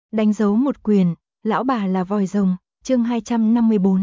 Đánh dấu một quyền, lão bà là vòi rồng, chương 254.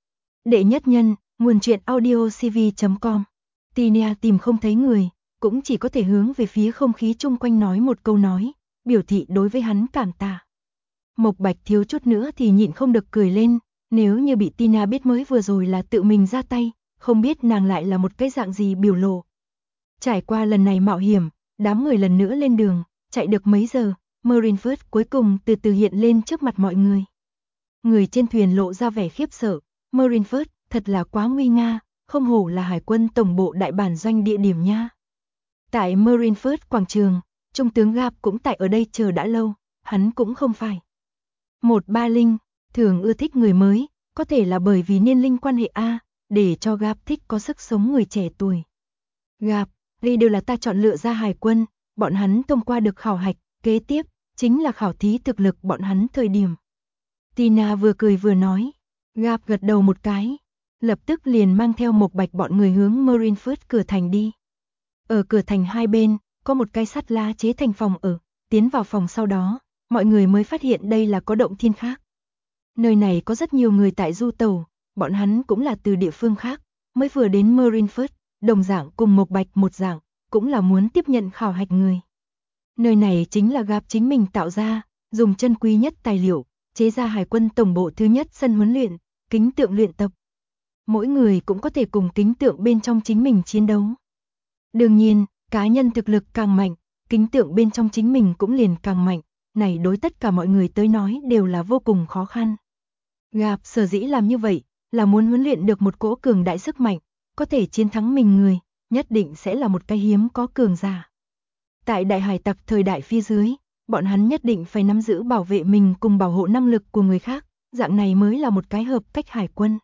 Đệ nhất nhân, nguồn truyện audio cv.com. Tina tìm không thấy người, cũng chỉ có thể hướng về phía không khí chung quanh nói một câu nói, biểu thị đối với hắn cảm tạ. Mộc Bạch thiếu chút nữa thì nhịn không được cười lên, nếu như bị Tina biết mới vừa rồi là tự mình ra tay, không biết nàng lại là một cái dạng gì biểu lộ. Trải qua lần này mạo hiểm, đám người lần nữa lên đường, chạy được mấy giờ, Marineford cuối cùng từ từ hiện lên trước mặt mọi người. Người trên thuyền lộ ra vẻ khiếp sợ, Marineford, thật là quá nguy nga, không hổ là hải quân tổng bộ đại bản doanh địa điểm nha. Tại Marineford quảng trường, Trung tướng Gap cũng tại ở đây chờ đã lâu, hắn cũng không phải một ba linh, thường ưa thích người mới, có thể là bởi vì niên linh quan hệ A, để cho Gap thích có sức sống người trẻ tuổi. Gap, đây đều là ta chọn lựa ra hải quân, bọn hắn thông qua được khảo hạch, kế tiếp, chính là khảo thí thực lực bọn hắn thời điểm. Tina vừa cười vừa nói, Gap gật đầu một cái, lập tức liền mang theo Mộc Bạch bọn người hướng Marineford cửa thành đi. Ở cửa thành hai bên, có một cái sắt lá chế thành phòng ở, tiến vào phòng sau đó, mọi người mới phát hiện đây là có động thiên khác. Nơi này có rất nhiều người tại du tàu, bọn hắn cũng là từ địa phương khác, mới vừa đến Marineford, đồng dạng cùng Mộc Bạch một dạng, cũng là muốn tiếp nhận khảo hạch người. Nơi này chính là Gap chính mình tạo ra, dùng chân quý nhất tài liệu, chế ra hải quân tổng bộ thứ nhất sân huấn luyện, kính tượng luyện tập. Mỗi người cũng có thể cùng kính tượng bên trong chính mình chiến đấu. Đương nhiên, cá nhân thực lực càng mạnh, kính tượng bên trong chính mình cũng liền càng mạnh, này đối tất cả mọi người tới nói đều là vô cùng khó khăn. Gap sở dĩ làm như vậy, là muốn huấn luyện được một cỗ cường đại sức mạnh, có thể chiến thắng mình người, nhất định sẽ là một cái hiếm có cường giả. Tại đại hải tặc thời đại phía dưới, bọn hắn nhất định phải nắm giữ bảo vệ mình cùng bảo hộ năng lực của người khác, dạng này mới là một cái hợp cách hải quân.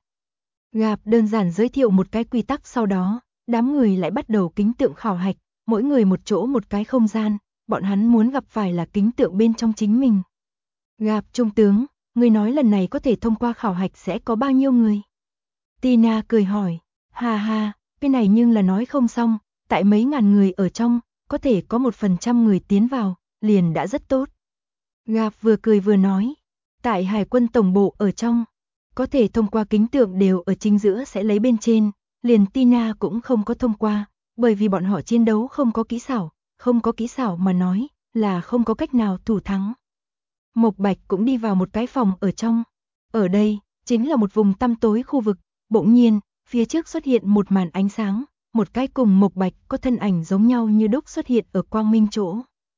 Gap đơn giản giới thiệu một cái quy tắc sau đó, đám người lại bắt đầu kính tượng khảo hạch, mỗi người một chỗ một cái không gian, bọn hắn muốn gặp phải là kính tượng bên trong chính mình. Gap trung tướng, người nói lần này có thể thông qua khảo hạch sẽ có bao nhiêu người? Tina cười hỏi, ha ha, cái này nhưng là nói không xong, tại mấy ngàn người ở trong, có thể có 1% người tiến vào, liền đã rất tốt. Gap vừa cười vừa nói, tại hải quân tổng bộ ở trong, có thể thông qua kính tượng đều ở chính giữa sẽ lấy bên trên, liền Tina cũng không có thông qua, bởi vì bọn họ chiến đấu không có kỹ xảo, không có kỹ xảo mà nói, là không có cách nào thủ thắng. Mộc Bạch cũng đi vào một cái phòng ở trong, ở đây, chính là một vùng tăm tối khu vực, bỗng nhiên, phía trước xuất hiện một màn ánh sáng, một cái cùng Mộc Bạch có thân ảnh giống nhau như đúc xuất hiện ở quang minh chỗ.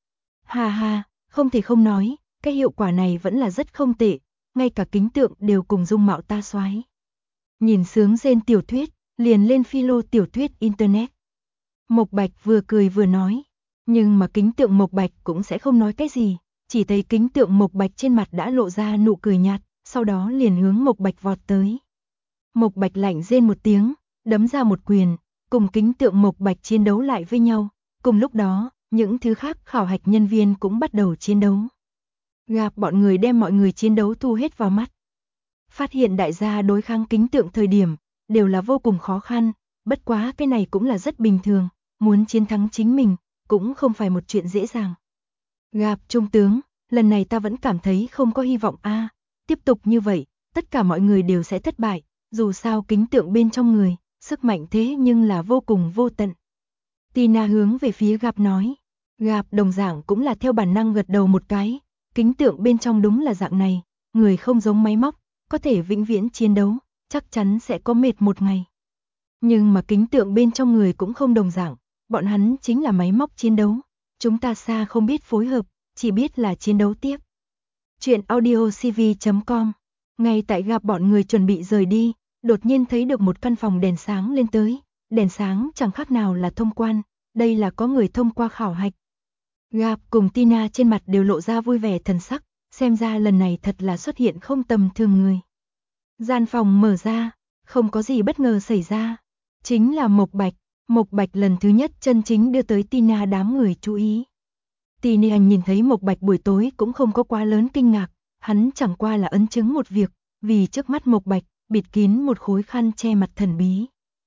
Ha ha, không thể không nói, cái hiệu quả này vẫn là rất không tệ, ngay cả kính tượng đều cùng dung mạo ta soái. Nhìn sướng rên tiểu thuyết, liền lên philo tiểu thuyết internet. Mộc Bạch vừa cười vừa nói, nhưng mà kính tượng Mộc Bạch cũng sẽ không nói cái gì, chỉ thấy kính tượng Mộc Bạch trên mặt đã lộ ra nụ cười nhạt, sau đó liền hướng Mộc Bạch vọt tới. Mộc Bạch lạnh rên một tiếng, đấm ra một quyền, cùng kính tượng Mộc Bạch chiến đấu lại với nhau, cùng lúc đó, những thứ khác khảo hạch nhân viên cũng bắt đầu chiến đấu. Gap bọn người đem mọi người chiến đấu thu hết vào mắt. Phát hiện đại gia đối kháng kính tượng thời điểm, đều là vô cùng khó khăn, bất quá cái này cũng là rất bình thường, muốn chiến thắng chính mình, cũng không phải một chuyện dễ dàng. Gap trung tướng, lần này ta vẫn cảm thấy không có hy vọng a, tiếp tục như vậy, tất cả mọi người đều sẽ thất bại, dù sao kính tượng bên trong người, sức mạnh thế nhưng là vô cùng vô tận. Tina hướng về phía Gap nói, Gap đồng dạng cũng là theo bản năng gật đầu một cái, kính tượng bên trong đúng là dạng này, người không giống máy móc, có thể vĩnh viễn chiến đấu, chắc chắn sẽ có mệt một ngày. Nhưng mà kính tượng bên trong người cũng không đồng dạng, bọn hắn chính là máy móc chiến đấu, chúng ta xa không biết phối hợp, chỉ biết là chiến đấu tiếp. Chuyện audio cv.com. Ngay tại Gap bọn người chuẩn bị rời đi, đột nhiên thấy được một căn phòng đèn sáng lên tới, đèn sáng chẳng khác nào là thông quan, đây là có người thông qua khảo hạch. Gap cùng Tina trên mặt đều lộ ra vui vẻ thần sắc, xem ra lần này thật là xuất hiện không tầm thường người. Gian phòng mở ra, không có gì bất ngờ xảy ra, chính là Mộc Bạch. Mộc Bạch lần thứ nhất chân chính đưa tới Tina đám người chú ý. Tina nhìn thấy Mộc Bạch buổi tối cũng không có quá lớn kinh ngạc, hắn chẳng qua là ấn chứng một việc, vì trước mắt Mộc Bạch, bịt kín một khối khăn che mặt thần bí.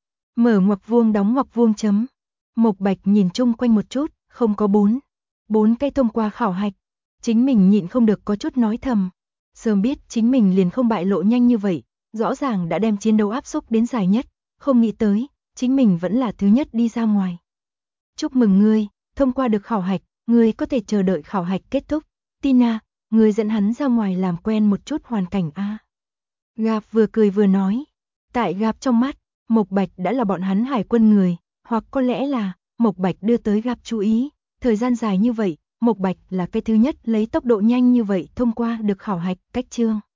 Mở ngoặc vuông đóng ngoặc vuông chấm. Mộc Bạch nhìn chung quanh một chút, không có bốn cái thông qua khảo hạch. Chính mình nhịn không được có chút nói thầm. Sớm biết chính mình liền không bại lộ nhanh như vậy, rõ ràng đã đem chiến đấu áp xúc đến dài nhất, không nghĩ tới, chính mình vẫn là thứ nhất đi ra ngoài. Chúc mừng ngươi, thông qua được khảo hạch, ngươi có thể chờ đợi khảo hạch kết thúc. Tina, ngươi dẫn hắn ra ngoài làm quen một chút hoàn cảnh a. Gạp vừa cười vừa nói. Tại Gạp trong mắt, Mộc Bạch đã là bọn hắn hải quân người, hoặc có lẽ là Mộc Bạch đưa tới Gạp chú ý. Thời gian dài như vậy, Mộc Bạch là cái thứ nhất lấy tốc độ nhanh như vậy thông qua được khảo hạch cách chương.